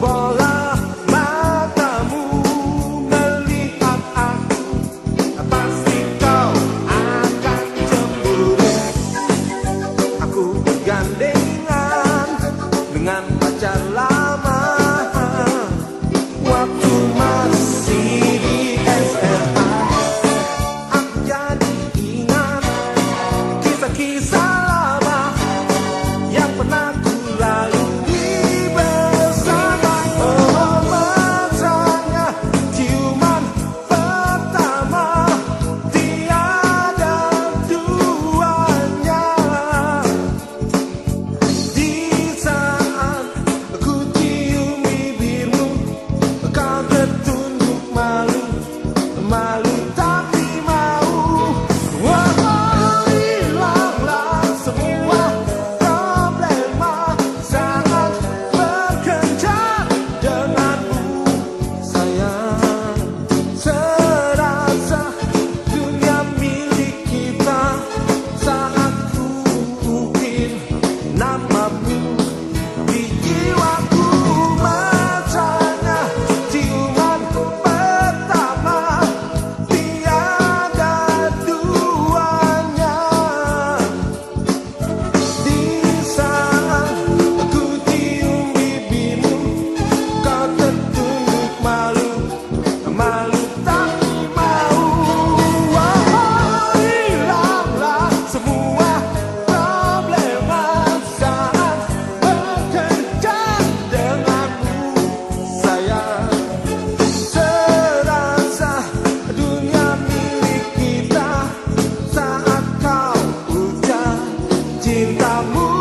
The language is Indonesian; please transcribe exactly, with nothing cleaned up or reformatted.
bola matamu melihat aku, pasti kau akan cemburu. Aku bergandengan dengan pacar lama waktu masih di S M A. Aku jadi ingat kisah-kisah lama yang pernah ku lalui bersama. Oh, mesranya ciuman pertama, tiada duanya. Di saat ku cium bibirmu, kau tertunduk malu, malu tapi mau. Wah, hilanglah semua problema saat berkencan denganmu, sayang. Serasa dunia milik kita saat ku ukir namamu di jiwaku. Mesranya ciuman pertama, tiada duanya. Di saat ku cium bibirmu, kau tertunduk malu, malu tapi mau. Wah, hilanglah semua problema saat berkencan denganmu, sayang. Serasa dunia milik kita saat kau ucap cintamu.